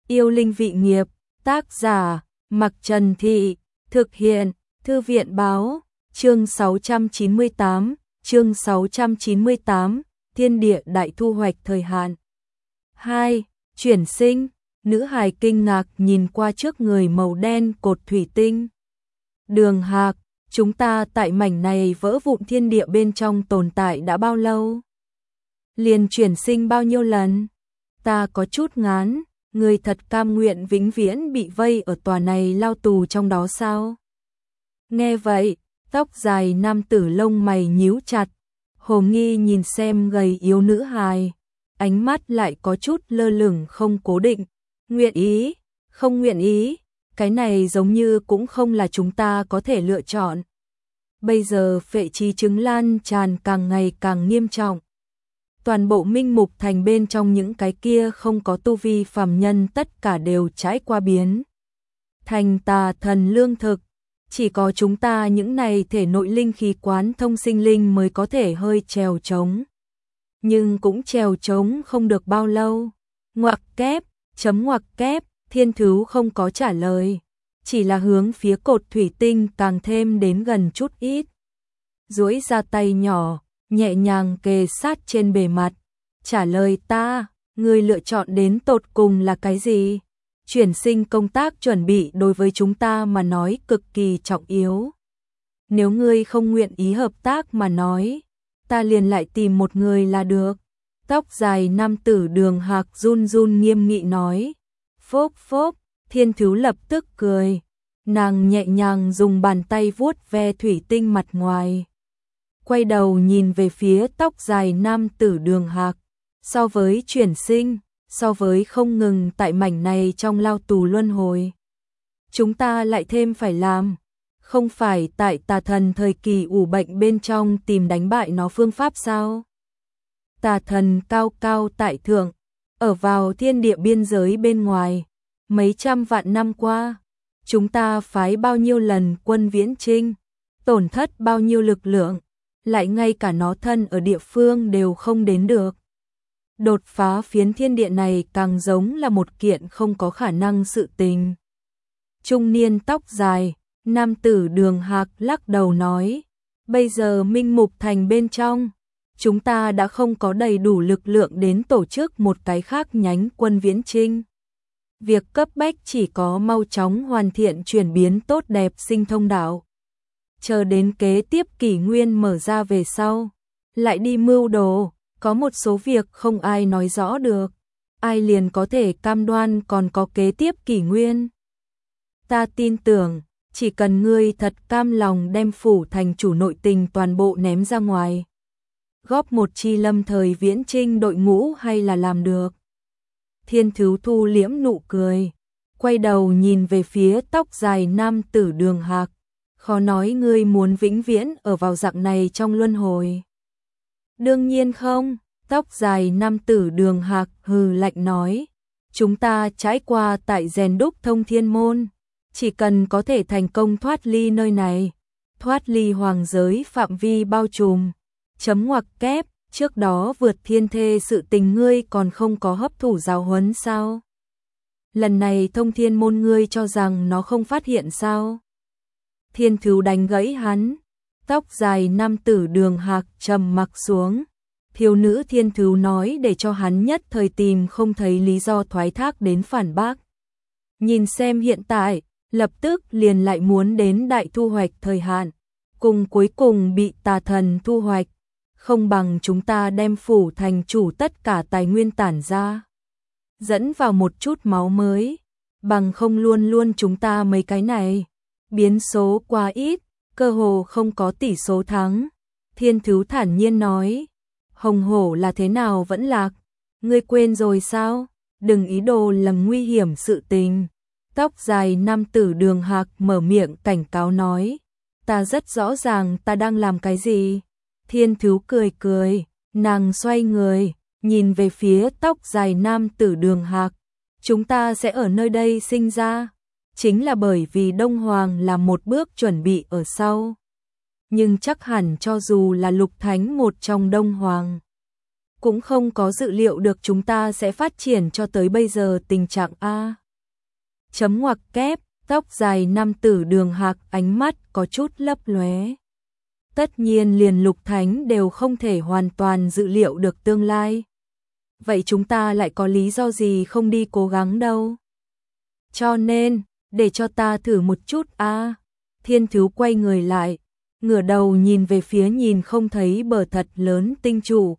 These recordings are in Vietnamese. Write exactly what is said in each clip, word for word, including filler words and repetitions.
Yêu linh vị nghiệp, tác giả, Mặc Trần Thị, thực hiện, Thư viện báo, chương sáu trăm chín mươi tám, chương sáu trăm chín mươi tám, thiên địa đại thu hoạch thời hạn. hai. Chuyển sinh, nữ hài kinh ngạc nhìn qua trước người màu đen cột thủy tinh. Đường Hạc, chúng ta tại mảnh này vỡ vụn thiên địa bên trong tồn tại đã bao lâu? Liền chuyển sinh bao nhiêu lần? Ta có chút ngán, người thật cam nguyện vĩnh viễn bị vây ở tòa này lao tù trong đó sao? Nghe vậy, tóc dài nam tử lông mày nhíu chặt, hồ nghi nhìn xem gầy yếu nữ hài, ánh mắt lại có chút lơ lửng không cố định. Nguyện ý, không nguyện ý, cái này giống như cũng không là chúng ta có thể lựa chọn. Bây giờ phệ trí chứng lan tràn càng ngày càng nghiêm trọng. Toàn bộ Minh Mục Thành bên trong những cái kia không có tu vi phàm nhân tất cả đều trải qua biến thành tà thần lương thực. Chỉ có chúng ta những này thể nội linh khí quán thông sinh linh mới có thể hơi trèo trống. Nhưng cũng trèo trống không được bao lâu. Ngoặc kép, chấm ngoặc kép, Thiên Thú không có trả lời. Chỉ là hướng phía cột thủy tinh càng thêm đến gần chút ít. Duỗi ra tay nhỏ, nhẹ nhàng kề sát trên bề mặt. Trả lời ta, ngươi lựa chọn đến tột cùng là cái gì? Chuyển sinh công tác chuẩn bị đối với chúng ta mà nói cực kỳ trọng yếu. Nếu ngươi không nguyện ý hợp tác mà nói, ta liền lại tìm một người là được. Tóc dài nam tử Đường Hạc run run nghiêm nghị nói. Phốp phốp, Thiên Thú lập tức cười. Nàng nhẹ nhàng dùng bàn tay vuốt ve thủy tinh mặt ngoài. Quay đầu nhìn về phía tóc dài nam tử Đường Hạc. So với chuyển sinh, so với không ngừng tại mảnh này trong lao tù luân hồi, chúng ta lại thêm phải làm. Không phải tại tà thần thời kỳ ủ bệnh bên trong tìm đánh bại nó phương pháp sao? Tà thần cao cao tại thượng, ở vào thiên địa biên giới bên ngoài. Mấy trăm vạn năm qua, chúng ta phái bao nhiêu lần quân viễn chinh, tổn thất bao nhiêu lực lượng, lại ngay cả nó thân ở địa phương đều không đến được. Đột phá phiến thiên địa này càng giống là một kiện không có khả năng sự tình. Trung niên tóc dài, nam tử Đường Hạc lắc đầu nói, bây giờ Minh Mục Thành bên trong, chúng ta đã không có đầy đủ lực lượng đến tổ chức một cái khác nhánh quân viễn chinh. Việc cấp bách chỉ có mau chóng hoàn thiện chuyển biến tốt đẹp sinh thông đạo. Chờ đến kế tiếp kỷ nguyên mở ra về sau, lại đi mưu đồ. Có một số việc không ai nói rõ được, ai liền có thể cam đoan còn có kế tiếp kỷ nguyên. Ta tin tưởng, chỉ cần ngươi thật cam lòng đem phủ thành chủ nội tình toàn bộ ném ra ngoài, góp một chi lâm thời viễn chinh đội ngũ hay là làm được. Thiên Thú thu liễm nụ cười, quay đầu nhìn về phía tóc dài nam tử Đường Hạc, khó nói ngươi muốn vĩnh viễn ở vào dạng này trong luân hồi. Đương nhiên không, tóc dài nam tử Đường Hạc hừ lạnh nói, chúng ta trải qua tại rèn đúc thông thiên môn, chỉ cần có thể thành công thoát ly nơi này, thoát ly hoàng giới phạm vi bao trùm, chấm ngoặc kép, trước đó vượt thiên thê sự tình ngươi còn không có hấp thụ giáo huấn sao? Lần này thông thiên môn ngươi cho rằng nó không phát hiện sao? Thiên Thú đánh gãy hắn. Tóc dài nam tử Đường Hạc trầm mặc xuống. Thiếu nữ Thiên Thú nói để cho hắn nhất thời tìm không thấy lý do thoái thác đến phản bác. Nhìn xem hiện tại, lập tức liền lại muốn đến đại thu hoạch thời hạn, cùng cuối cùng bị tà thần thu hoạch, không bằng chúng ta đem phủ thành chủ tất cả tài nguyên tản ra, dẫn vào một chút máu mới, bằng không luôn luôn chúng ta mấy cái này, biến số quá ít. Cơ hồ không có tỷ số thắng. Thiên Thú thản nhiên nói, hồng hổ là thế nào vẫn lạc, ngươi quên rồi sao? Đừng ý đồ làm nguy hiểm sự tình. Tóc dài nam tử Đường Hạc mở miệng cảnh cáo nói, ta rất rõ ràng ta đang làm cái gì. Thiên Thú cười cười, nàng xoay người, nhìn về phía tóc dài nam tử Đường Hạc, chúng ta sẽ ở nơi đây sinh ra. Chính là bởi vì Đông Hoàng là một bước chuẩn bị ở sau. Nhưng chắc hẳn cho dù là Lục Thánh một trong Đông Hoàng, cũng không có dự liệu được chúng ta sẽ phát triển cho tới bây giờ tình trạng A. Chấm ngoặc kép, tóc dài nam tử Đường Hạc ánh mắt có chút lấp lóe. Tất nhiên liền Lục Thánh đều không thể hoàn toàn dự liệu được tương lai. Vậy chúng ta lại có lý do gì không đi cố gắng đâu. Cho nên, để cho ta thử một chút a. À. Thiên Thứ quay người lại, ngửa đầu nhìn về phía nhìn không thấy bờ thật lớn tinh chủ.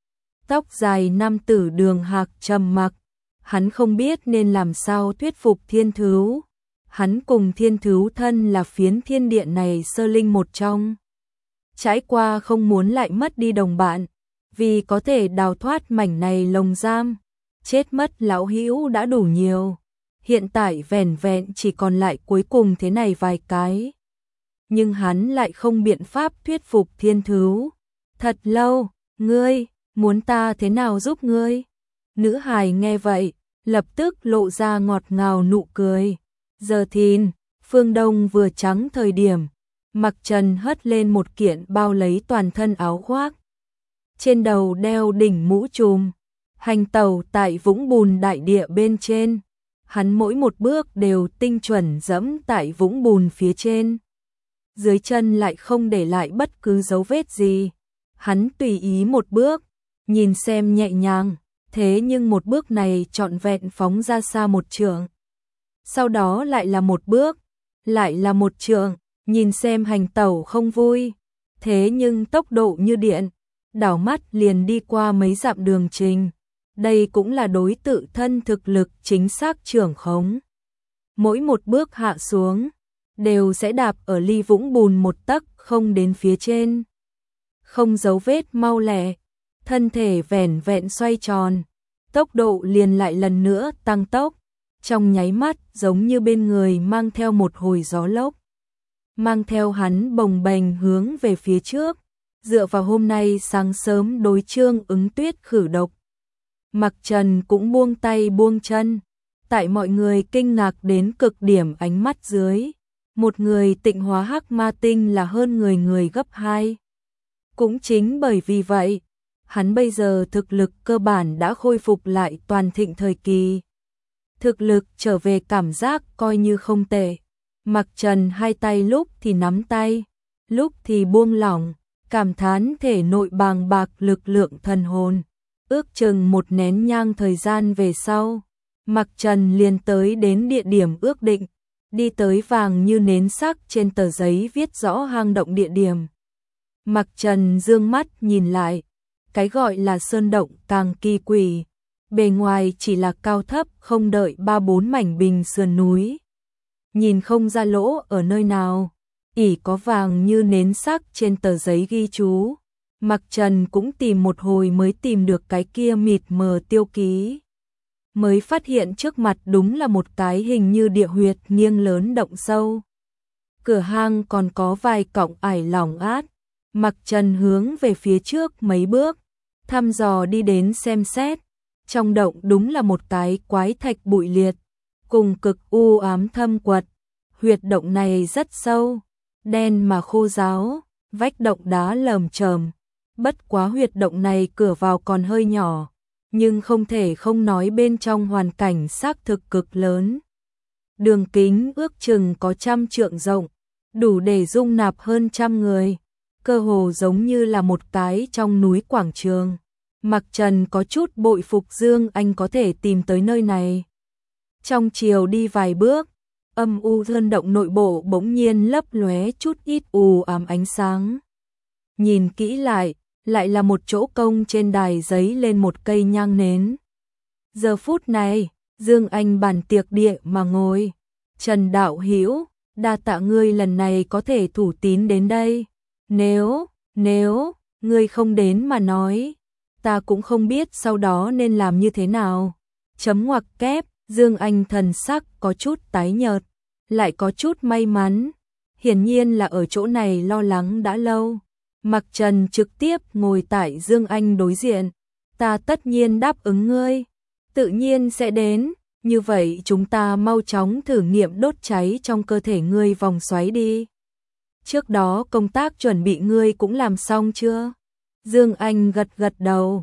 Tóc dài nam tử Đường Hạc trầm mặc, hắn không biết nên làm sao thuyết phục Thiên Thứ. Hắn cùng Thiên Thứ thân là phiến thiên địa này sơ linh một trong. Trải qua không muốn lại mất đi đồng bạn, vì có thể đào thoát mảnh này lồng giam, chết mất lão hữu đã đủ nhiều. Hiện tại vẻn vẹn chỉ còn lại cuối cùng thế này vài cái. Nhưng hắn lại không biện pháp thuyết phục Thiên Thứ. Thật lâu, ngươi, muốn ta thế nào giúp ngươi? Nữ hài nghe vậy, lập tức lộ ra ngọt ngào nụ cười. Giờ thìn, phương đông vừa trắng thời điểm, Mặc Trần hất lên một kiện bao lấy toàn thân áo khoác. Trên đầu đeo đỉnh mũ trùm, hành tẩu tại vũng bùn đại địa bên trên. Hắn mỗi một bước đều tinh chuẩn dẫm tại vũng bùn phía trên. Dưới chân lại không để lại bất cứ dấu vết gì. Hắn tùy ý một bước, nhìn xem nhẹ nhàng, thế nhưng một bước này trọn vẹn phóng ra xa một trượng. Sau đó lại là một bước, lại là một trượng, nhìn xem hành tẩu không vui, thế nhưng tốc độ như điện, đảo mắt liền đi qua mấy dặm đường trình. Đây cũng là đối tự thân thực lực chính xác trưởng khống. Mỗi một bước hạ xuống, đều sẽ đạp ở ly vũng bùn một tấc không đến phía trên. Không dấu vết mau lẹ, thân thể vẻn vẹn xoay tròn, tốc độ liền lại lần nữa tăng tốc. Trong nháy mắt giống như bên người mang theo một hồi gió lốc. Mang theo hắn bồng bềnh hướng về phía trước, dựa vào hôm nay sáng sớm đối Trương Ứng Tuyết khử độc. Mặc Trần cũng buông tay buông chân, tại mọi người kinh ngạc đến cực điểm ánh mắt dưới, một người tịnh hóa hắc ma tinh là hơn người người gấp hai. Cũng chính bởi vì vậy, hắn bây giờ thực lực cơ bản đã khôi phục lại toàn thịnh thời kỳ. Thực lực trở về cảm giác coi như không tệ. Mặc Trần hai tay lúc thì nắm tay, lúc thì buông lỏng, cảm thán thể nội bàng bạc lực lượng thần hồn. Ước chừng một nén nhang thời gian về sau, Mặc Trần liền tới đến địa điểm ước định, đi tới vàng như nến sắc trên tờ giấy viết rõ hang động địa điểm. Mặc Trần dương mắt nhìn lại, cái gọi là sơn động càng kỳ quỷ, bề ngoài chỉ là cao thấp không đợi ba bốn mảnh bình sườn núi. Nhìn không ra lỗ ở nơi nào, ỷ có vàng như nến sắc trên tờ giấy ghi chú. Mặc Trần cũng tìm một hồi mới tìm được cái kia mịt mờ tiêu ký. Mới phát hiện trước mặt đúng là một cái hình như địa huyệt nghiêng lớn động sâu. Cửa hang còn có vài cọng ải lỏng át. Mặc Trần hướng về phía trước mấy bước, thăm dò đi đến xem xét. Trong động đúng là một cái quái thạch bụi liệt, cùng cực u ám thâm quật. Huyệt động này rất sâu, đen mà khô ráo, vách động đá lởm chởm. Bất quá huyệt động này cửa vào còn hơi nhỏ, nhưng không thể không nói bên trong hoàn cảnh xác thực cực lớn. Đường kính ước chừng có trăm trượng rộng, đủ để dung nạp hơn trăm người, cơ hồ giống như là một cái trong núi quảng trường. Mặc Trần có chút bội phục Dương Anh có thể tìm tới nơi này. Trong chiều đi vài bước, âm u sơn động nội bộ bỗng nhiên lấp lóe chút ít u ám ánh sáng. Nhìn kỹ lại, lại là một chỗ công trên đài giấy lên một cây nhang nến. Giờ phút này, Dương Anh bàn tiệc địa mà ngồi. Trần đạo hữu, đa tạ ngươi lần này có thể thủ tín đến đây. Nếu, nếu, ngươi không đến mà nói, ta cũng không biết sau đó nên làm như thế nào. Chấm ngoặc kép, Dương Anh thần sắc có chút tái nhợt, lại có chút may mắn. Hiển nhiên là ở chỗ này lo lắng đã lâu. Mặc Trần trực tiếp ngồi tại Dương Anh đối diện. Ta tất nhiên đáp ứng ngươi, tự nhiên sẽ đến. Như vậy chúng ta mau chóng thử nghiệm đốt cháy trong cơ thể ngươi vòng xoáy đi. Trước đó công tác chuẩn bị ngươi cũng làm xong chưa? Dương Anh gật gật đầu.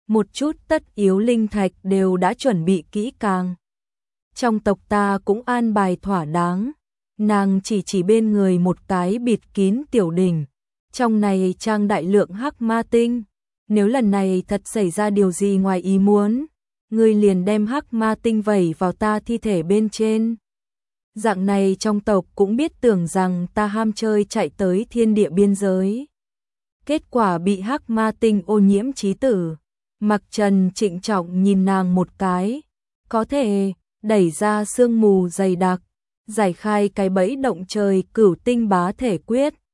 một chút tất yếu linh thạch đều đã chuẩn bị kỹ càng. Trong tộc ta cũng an bài thỏa đáng. Nàng chỉ chỉ bên người một cái bịt kín tiểu đỉnh, trong này trang đại lượng hắc ma tinh. Nếu lần này thật xảy ra điều gì ngoài ý muốn, ngươi liền đem hắc ma tinh vẩy vào ta thi thể bên trên. Dạng này trong tộc cũng biết tưởng rằng ta ham chơi chạy tới thiên địa biên giới. Kết quả bị hắc ma tinh ô nhiễm chí tử. Mặc Trần trịnh trọng nhìn nàng một cái, có thể đẩy ra sương mù dày đặc, giải khai cái bẫy động trời cửu tinh bá thể quyết,